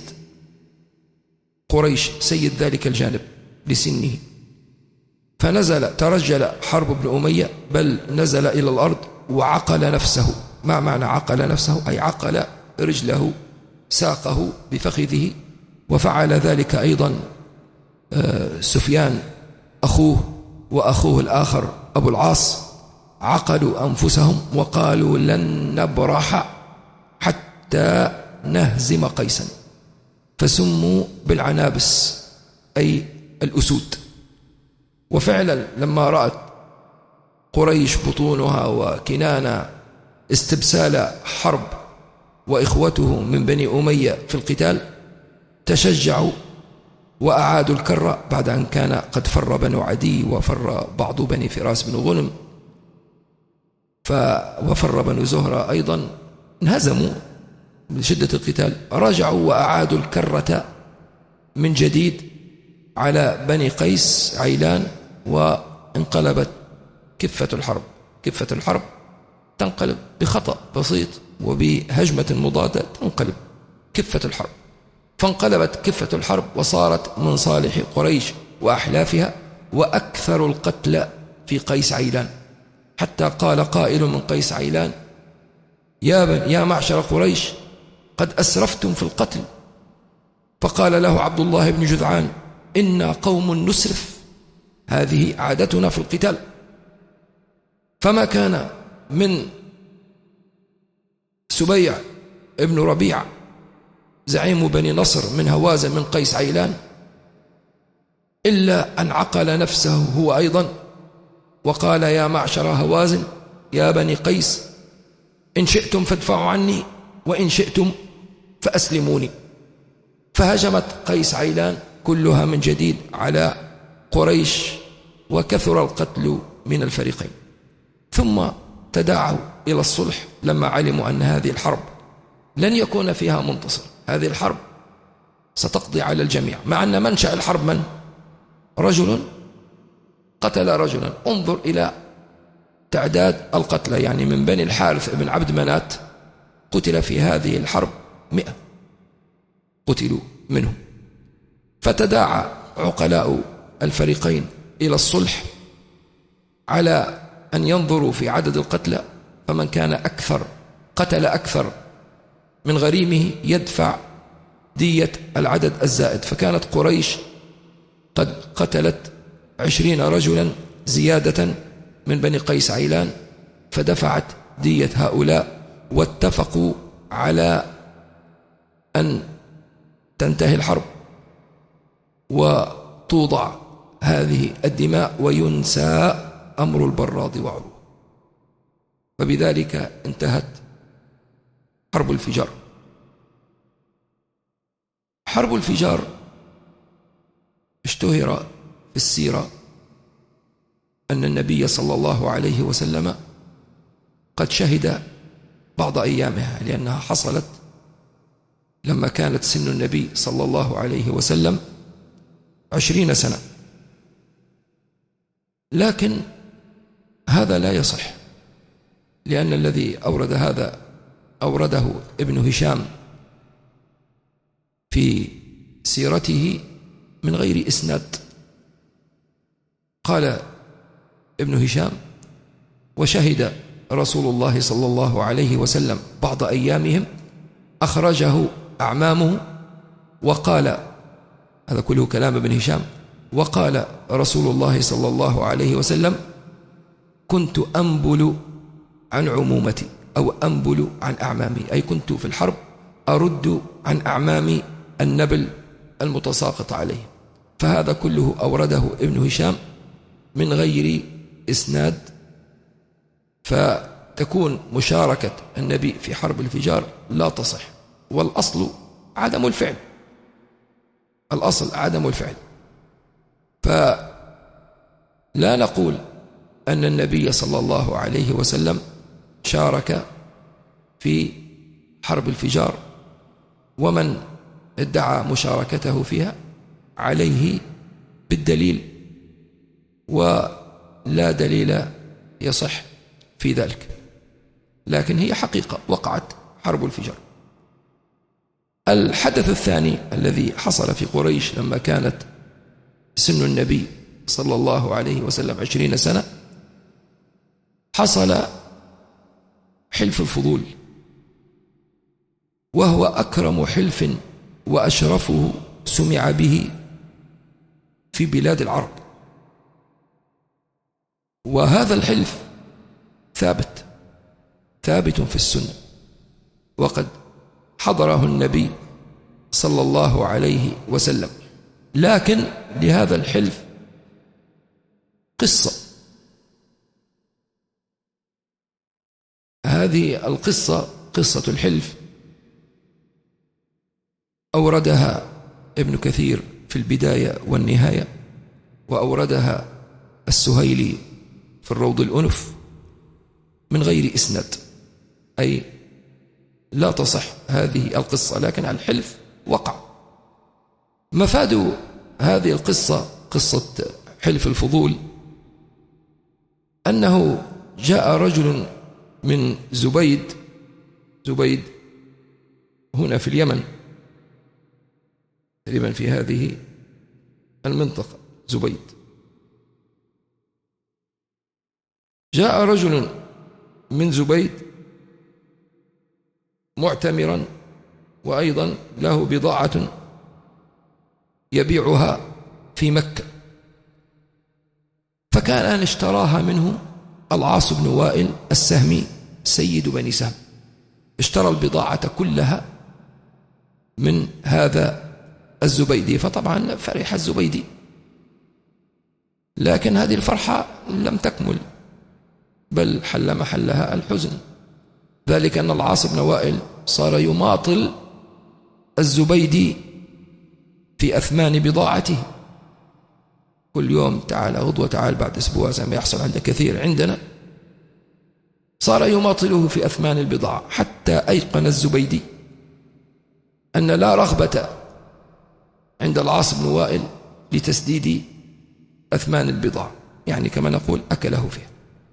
قريش، سيد ذلك الجانب لسنه، فنزل ترجل حرب بن أمية، بل نزل إلى الأرض وعقل نفسه. ما معنى عقل نفسه؟ أي عقل رجله، ساقه بفخذه. وفعل ذلك أيضا سفيان أخوه وأخوه الآخر أبو العاص، عقلوا أنفسهم وقالوا لن نبرح حتى نهزم قيسا، فسموا بالعنابس أي الأسود. وفعلا لما رأت قريش بطونها وكنانة استبسال حرب وإخوته من بني أمية في القتال، تشجعوا وأعادوا الكرة بعد أن كان قد فر بنو عدي وفر بعض بني فراس بن غنم وفر بنو زهرة أيضا، انهزموا من شدة القتال. رجعوا وأعادوا الكرة من جديد على بني قيس عيلان، وانقلبت كفة الحرب. كفة الحرب تنقلب بخطأ بسيط وبهجمة مضادة، تنقلب كفة الحرب. فانقلبت كفة الحرب وصارت من صالح قريش وأحلافها، وأكثر القتل في قيس عيلان، حتى قال قائل من قيس عيلان: يا, بن يا معشر قريش قد أسرفتم في القتل. فقال له عبد الله بن جذعان: إنا قوم نسرف، هذه عادتنا في القتال. فما كان من سبيع ابن ربيع زعيم بني نصر من هوازن من قيس عيلان إلا أن عقل نفسه هو أيضا، وقال: يا معشر هوازن يا بني قيس، إن شئتم فادفعوا عني، وإن شئتم فأسلموني. فهجمت قيس عيلان كلها من جديد على قريش، وكثر القتل من الفريقين. ثم تداعوا إلى الصلح لما علموا أن هذه الحرب لن يكون فيها منتصر، هذه الحرب ستقضي على الجميع، مع أن منشأ الحرب من؟ رجل قتل رجلا. انظر إلى تعداد القتلى، يعني من بني الحارث بن عبد منات قتل في هذه الحرب مئة قتلوا منهم. فتداعى عقلاء الفريقين إلى الصلح على أن ينظروا في عدد القتلى، فمن كان أكثر قتل أكثر من غريمه يدفع دية العدد الزائد. فكانت قريش قد قتلت عشرين رجلا زيادة من بني قيس عيلان، فدفعت دية هؤلاء، واتفقوا على أن تنتهي الحرب وتوضع هذه الدماء وينسى أمر البراض وعروة. فبذلك انتهت حرب الفجار. حرب الفجار اشتهر في السيرة أن النبي صلى الله عليه وسلم قد شهد بعض أيامها، لأنها حصلت لما كانت سن النبي صلى الله عليه وسلم عشرين سنة. لكن هذا لا يصح، لأن الذي أورد هذا أورده ابن هشام في سيرته من غير إسناد، قال ابن هشام: وشهد رسول الله صلى الله عليه وسلم بعض أيامهم أخرجه أعمامه وقال، هذا كله كلام ابن هشام، وقال رسول الله صلى الله عليه وسلم: كنت أنبل عن عمومتي أو أنبل عن أعمامي، أي كنت في الحرب أرد عن أعمامي النبل المتساقط عليه. فهذا كله أورده ابن هشام من غير إسناد، فتكون مشاركة النبي في حرب الفجار لا تصح، والأصل عدم الفعل، الأصل عدم الفعل. فلا نقول أن النبي صلى الله عليه وسلم شارك في حرب الفجار، ومن ادعى مشاركته فيها عليه بالدليل، ولا دليل يصح في ذلك، لكن هي حقيقة وقعت حرب الفجار. الحدث الثاني الذي حصل في قريش لما كانت سن النبي صلى الله عليه وسلم عشرين سنة، حصل حلف الفضول، وهو أكرم حلف وأشرفه سمع به في بلاد العرب. وهذا الحلف ثابت ثابت في السنة، وقد حضره النبي صلى الله عليه وسلم. لكن لهذا الحلف قصة، هذه القصة قصة الحلف أوردها ابن كثير في البداية والنهاية، وأوردها السهيلي في الروض الأنف من غير إسناد، أي لا تصح هذه القصة، لكن الحلف وقع. مفاد هذه القصة، قصة حلف الفضول، أنه جاء رجل من زبيد زبيد هنا في اليمن، تقريبا في هذه المنطقة زبيد، جاء رجل من زبيد معتمرا، وأيضا له بضاعة يبيعها في مكة، فكان أن اشتراها منه العاص بن وائل السهمي سيد بني سهم، اشترى البضاعة كلها من هذا الزبيدي. فطبعا فرح الزبيدي، لكن هذه الفرحة لم تكمل، بل حل محلها الحزن، ذلك أن العاص بن وائل صار يماطل الزبيدي في أثمان بضاعته، كل يوم تعال غدوة، تعال بعد أسبوع، زي ما يحصل عند كثير عندنا، صار يماطله في أثمان البضاعة، حتى أيقن الزبيدي أن لا رغبة عند العاص بن وائل لتسديد أثمان البضاعة، يعني كما نقول أكله فيها.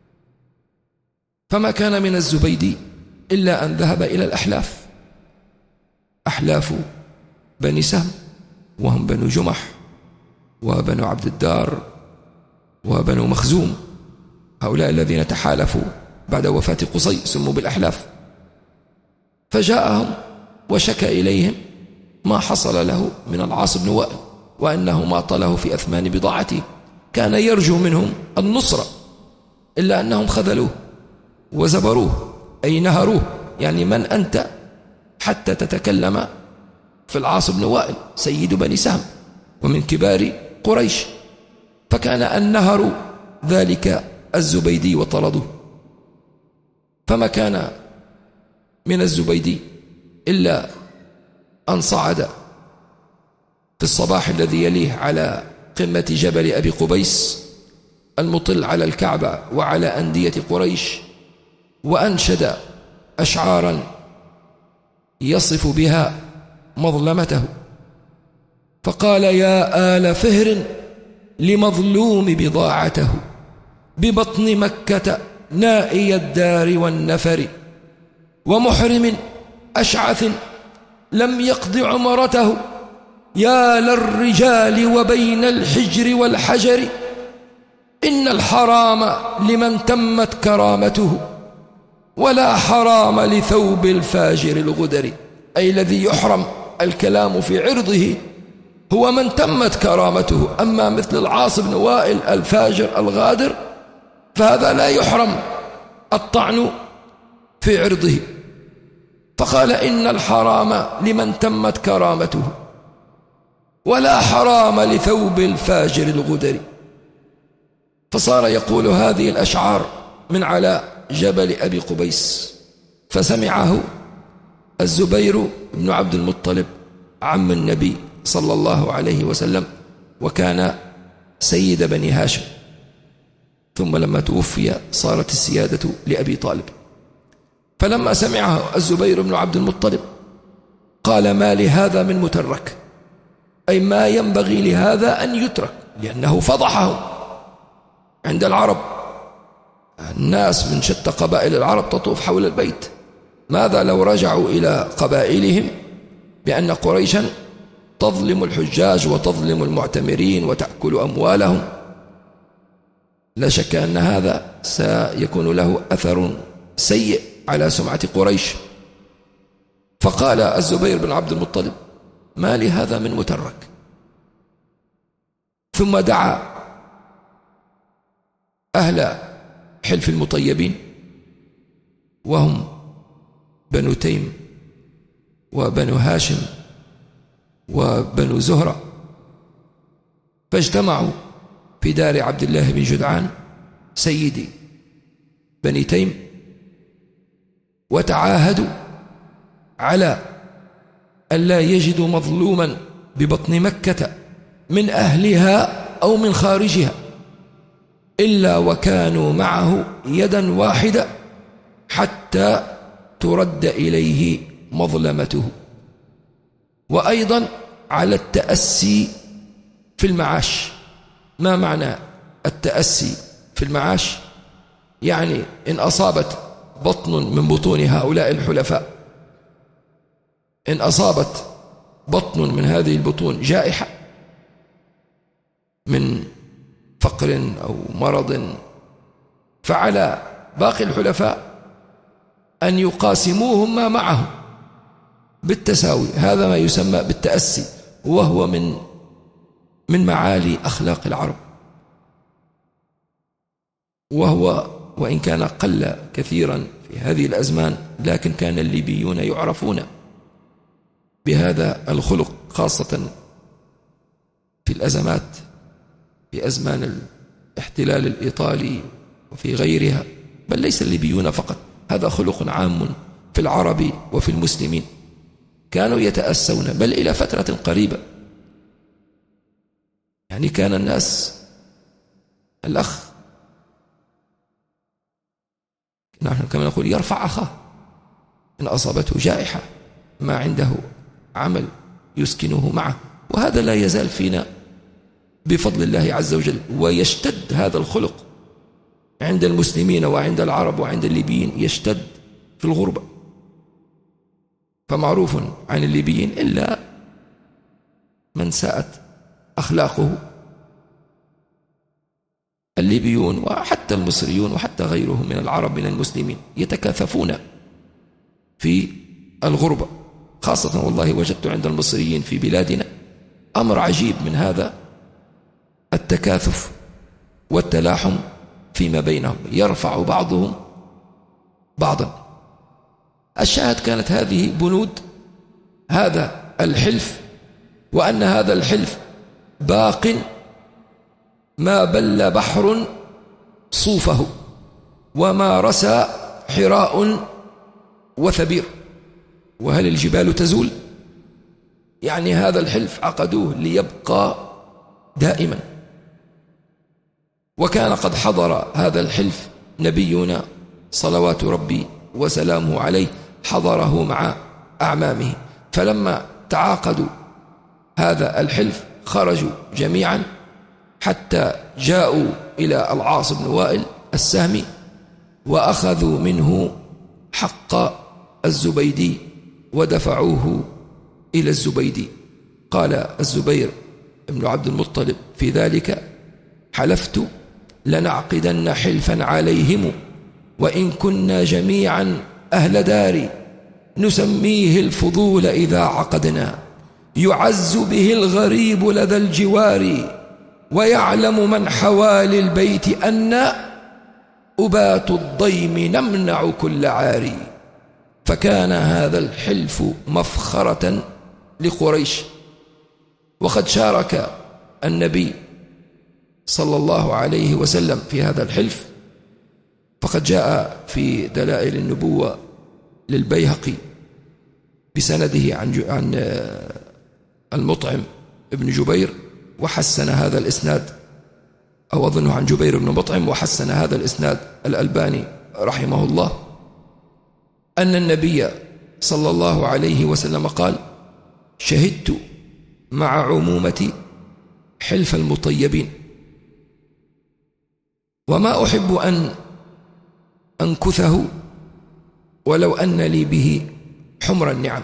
فما كان من الزبيدي إلا أن ذهب إلى الأحلاف، أحلاف بني سهم، وهم بنو جمح وبنو عبد الدار وبنو مخزوم، هؤلاء الذين تحالفوا بعد وفاة قصي سموا بالأحلاف. فجاءهم وشكى إليهم ما حصل له من العاص بن وائل، وأنه ماطله في أثمان بضاعته، كان يرجو منهم النصرة، إلا أنهم خذلوه وزبروه، أي نهروه، يعني من أنت حتى تتكلم في العاص بن وائل سيد بني سهم ومن كبار قريش. فكان أن نهروا ذلك الزبيدي وطردوه، فما كان من الزبيدي إلا أن صعد في الصباح الذي يليه على قمة جبل أبي قبيس المطل على الكعبة وعلى أندية قريش، وأنشد أشعارا يصف بها مظلمته، فقال: يا آل فهر لمظلوم بضاعته، ببطن مكة نائي الدار والنفر، ومحرم أشعث لم يقض عمرته، يا للرجال وبين الحجر والحجر، إن الحرام لمن تمت كرامته ولا حرام لثوب الفاجر الغدر. أي الذي يحرم الكلام في عرضه هو من تمت كرامته، أما مثل العاص بن وائل الفاجر الغادر فهذا لا يحرم الطعن في عرضه. فقال إن الحرام لمن تمت كرامته ولا حرام لثوب الفاجر الغدر. فصار يقول هذه الأشعار من على جبل أبي قبيس، فسمعه الزبير بن عبد المطلب عم النبي صلى الله عليه وسلم، وكان سيد بني هاشم، ثم لما توفي صارت السيادة لأبي طالب. فلما سمعه الزبير بن عبد المطلب قال ما لهذا من مترك، أي ما ينبغي لهذا أن يترك، لأنه فضحه عند العرب. الناس من شتى قبائل العرب تطوف حول البيت، ماذا لو رجعوا إلى قبائلهم بأن قريشا تظلم الحجاج وتظلم المعتمرين وتأكل أموالهم؟ لا شك أن هذا سيكون له أثر سيء على سمعة قريش. فقال الزبير بن عبد المطلب ما لهذا من مترك، ثم دعا أهل حلف المطيبين وهم بنو تيم وبنو هاشم وبنو زهرة، فاجتمعوا في دار عبد الله بن جدعان سيدي بني تيم، وتعاهدوا على ألا يجدوا مظلوما ببطن مكة من أهلها أو من خارجها إلا وكانوا معه يدا واحدة حتى ترد إليه مظلمته. وأيضا على التأسي في المعاش. ما معنى التأسي في المعاش؟ يعني إن أصابت بطن من بطون هؤلاء الحلفاء، إن أصابت بطن من هذه البطون جائحة من فقر أو مرض، فعلى باقي الحلفاء أن يقاسموهم ما معهم بالتساوي. هذا ما يسمى بالتأسي، وهو من من معالي أخلاق العرب، وهو وإن كان قل كثيرا في هذه الأزمان، لكن كان الليبيون يعرفون بهذا الخلق، خاصة في الأزمات، في أزمان الاحتلال الإيطالي وفي غيرها. بل ليس الليبيون فقط، هذا خلق عام في العرب وفي المسلمين، كانوا يتأسون. بل إلى فترة قريبة يعني كان الناس، الأخ نحن كما نقول يرفع أخاه إن أصابته جائحة، ما عنده عمل يسكنه معه. وهذا لا يزال فينا بفضل الله عز وجل، ويشتد هذا الخلق عند المسلمين وعند العرب وعند الليبيين، يشتد في الغربة. فمعروف عن الليبيين إلا من ساءت أخلاقه، الليبيون وحتى المصريون وحتى غيرهم من العرب من المسلمين يتكاثفون في الغربة، خاصة والله وجدت عند المصريين في بلادنا أمر عجيب من هذا التكاثف والتلاحم فيما بينهم، يرفع بعضهم بعضا. الشاهد كانت هذه بنود هذا الحلف، وأن هذا الحلف باق ما بل بحر صوفه وما رسى حراء وثبير، وهل الجبال تزول؟ يعني هذا الحلف عقدوه ليبقى دائما. وكان قد حضر هذا الحلف نبينا صلوات ربي وسلامه عليه، حضره مع أعمامه، فلما تعاقدوا هذا الحلف خرجوا جميعا حتى جاءوا إلى العاص بن وائل السهمي، وأخذوا منه حق الزبيدي ودفعوه إلى الزبيدي. قال الزبير بن عبد المطلب في ذلك: حلفت لنعقدن حلفا عليهم وإن كنا جميعا أهل دار نسميه الفضول إذا عقدنا يعز به الغريب لدى الجوار ويعلم من حوالي البيت أن أبات الضيم نمنع كل عاري. فكان هذا الحلف مفخرة لقريش، وقد شارك النبي صلى الله عليه وسلم في هذا الحلف، فقد جاء في دلائل النبوة للبيهقي بسنده عن عن المطعم ابن جبير وحسن هذا الإسناد، أو أظنه عن جبير بن مطعم وحسن هذا الإسناد الألباني رحمه الله، أن النبي صلى الله عليه وسلم قال: شهدت مع عمومتي حلف المطيبين وما أحب أن أنكثه ولو أن لي به حمر النعم.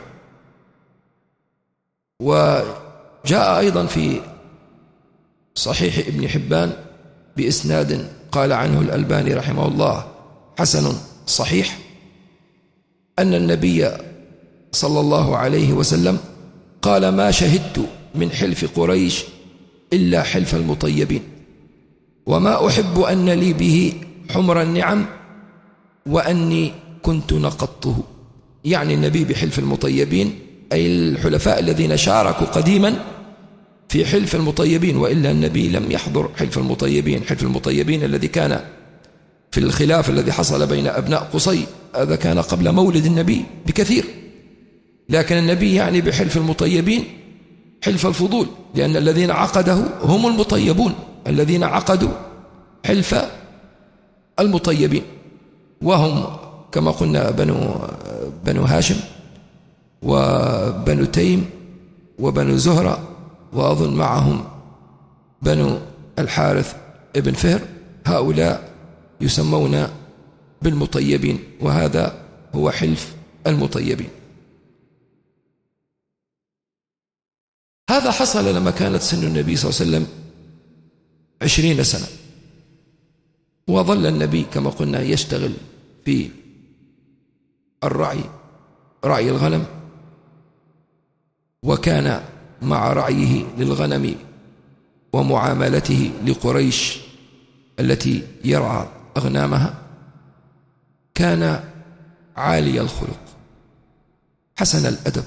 وجاء أيضا في صحيح ابن حبان بإسناد قال عنه الألباني رحمه الله حسن صحيح أن النبي صلى الله عليه وسلم قال: ما شهدت من حلف قريش إلا حلف المطيبين وما أحب أن لي به حمر النعم وأني كنت نقضته. يعني النبي بحلف المطيبين أي الحلفاء الذين شاركوا قديما في حلف المطيبين، وإلا النبي لم يحضر حلف المطيبين. حلف المطيبين الذي كان في الخلاف الذي حصل بين أبناء قصي هذا كان قبل مولد النبي بكثير، لكن النبي يعني بحلف المطيبين حلف الفضول، لأن الذين عقده هم المطيبون الذين عقدوا حلف المطيبين، وهم كما قلنا بنو, بنو هاشم وبنو تيم وبنو زهرة، وأظن معهم بنو الحارث ابن فهر، هؤلاء يسمون بالمطيبين، وهذا هو حلف المطيبين. هذا حصل لما كانت سن النبي صلى الله عليه وسلم عشرين سنة، وظل النبي كما قلنا يشتغل في الرعي رعي الغنم، وكان مع رعيه للغنم ومعاملته لقريش التي يرعى أغنامها كان عالي الخلق حسن الأدب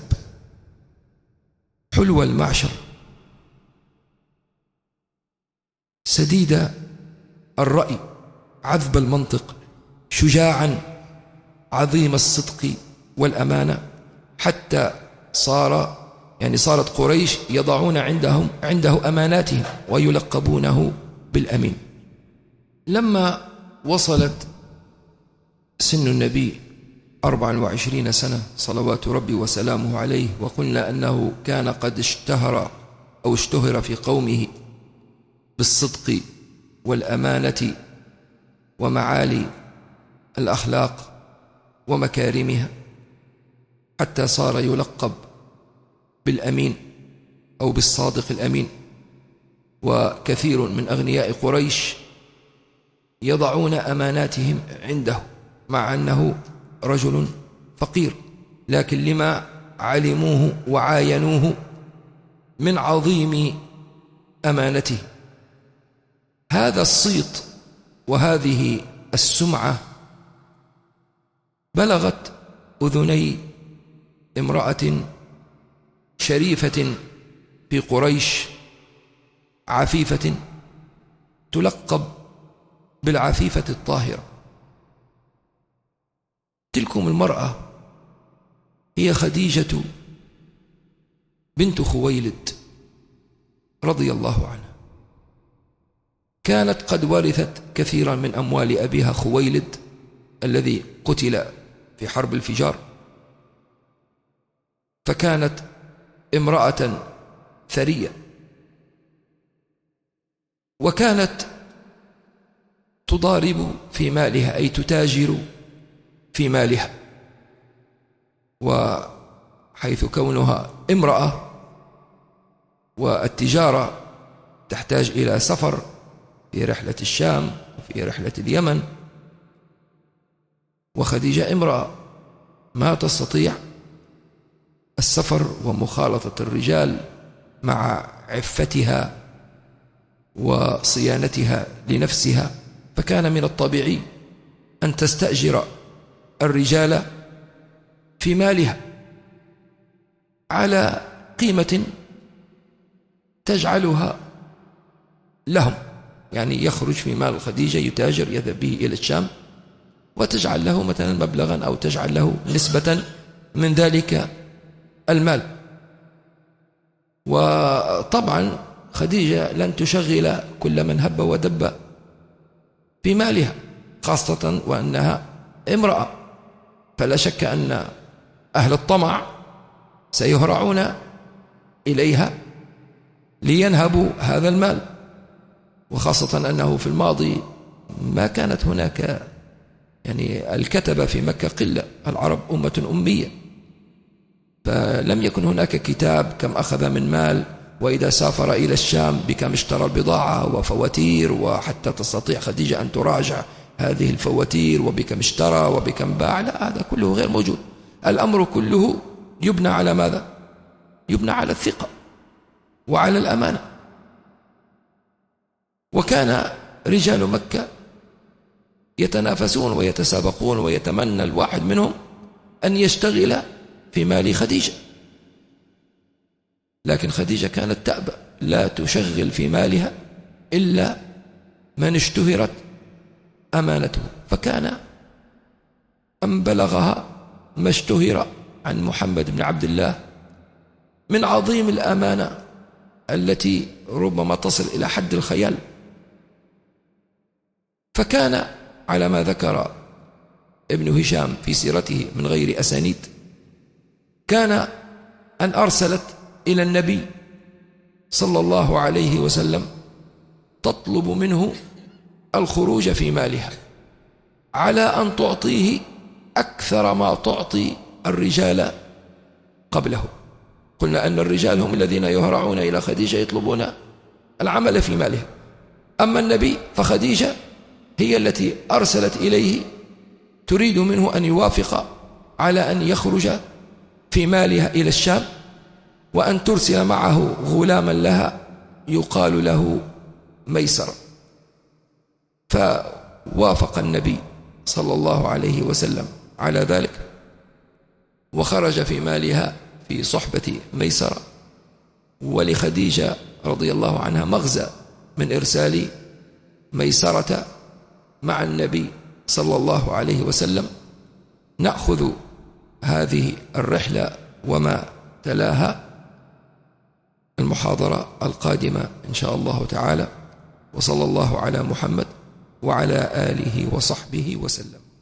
حلو المعشر سديد الرأي عذب المنطق شجاعا عظيم الصدق والأمانة، حتى صار يعني صارت قريش يضعون عندهم عنده أماناتهم ويلقبونه بالأمين. لما وصلت سن النبي أربع وعشرين سنة صلوات ربي وسلامه عليه، وقلنا أنه كان قد اشتهر أو اشتهر في قومه بالصدق والأمانة ومعالي الأخلاق ومكارمها، حتى صار يلقب بالأمين أو بالصادق الأمين. وكثير من أغنياء قريش يضعون أماناتهم عنده مع أنه رجل فقير، لكن لما علموه وعاينوه من عظيم أمانته. هذا الصيت وهذه السمعة بلغت أذني امرأة شريفة في قريش عفيفة تلقب بالعفيفة الطاهرة. تلكم المرأة هي خديجة بنت خويلد رضي الله عنها، كانت قد ورثت كثيرا من أموال أبيها خويلد الذي قتل في حرب الفجار، فكانت امرأة ثرية، وكانت تضارب في مالها أي تتاجر في مالها، وحيث كونها امرأة والتجارة تحتاج إلى سفر، في رحلة الشام وفي رحلة اليمن. وخديجة امرأة ما تستطيع السفر ومخالطة الرجال مع عفتها وصيانتها لنفسها، فكان من الطبيعي أن تستأجر الرجال في مالها على قيمة تجعلها لهم، يعني يخرج في مال خديجة يتاجر يذهب به إلى الشام وتجعل له مثلا مبلغا أو تجعل له نسبة من ذلك المال. وطبعا خديجة لن تشغل كل من هب ودب في مالها، خاصة وأنها امرأة، فلا شك أن أهل الطمع سيهرعون إليها لينهبوا هذا المال، وخاصة أنه في الماضي ما كانت هناك يعني الكتبة في مكة قلة، العرب أمة أمية، فلم يكن هناك كتاب كم أخذ من مال، وإذا سافر إلى الشام بكم اشترى البضاعة وفواتير، وحتى تستطيع خديجة أن تراجع هذه الفواتير وبكم اشترى وبكم باع. لا، هذا كله غير موجود. الأمر كله يبنى على ماذا؟ يبنى على الثقة وعلى الأمانة. وكان رجال مكة يتنافسون ويتسابقون ويتمنى الواحد منهم أن يشتغل في مال خديجة، لكن خديجة كانت تأبى، لا تشغل في مالها إلا من اشتهرت أمانته. فكان أن بلغها ما اشتهر عن محمد بن عبد الله من عظيم الأمانة التي ربما تصل إلى حد الخيال. فكان على ما ذكر ابن هشام في سيرته من غير أسانيد، كان أن أرسلت إلى النبي صلى الله عليه وسلم تطلب منه الخروج في مالها على أن تعطيه أكثر ما تعطي الرجال قبله. قلنا أن الرجال هم الذين يهرعون إلى خديجة يطلبون العمل في مالها، أما النبي فخديجة هي التي أرسلت إليه تريد منه أن يوافق على أن يخرج في مالها إلى الشام، وأن ترسل معه غلاما لها يقال له ميسر. فوافق النبي صلى الله عليه وسلم على ذلك، وخرج في مالها في صحبة ميسر. ولخديجة رضي الله عنها مغزى من إرسال ميسرة مع النبي صلى الله عليه وسلم. نأخذ هذه الرحلة وما تلاها المحاضرة القادمة إن شاء الله تعالى، وصلى الله على محمد وعلى آله وصحبه وسلم.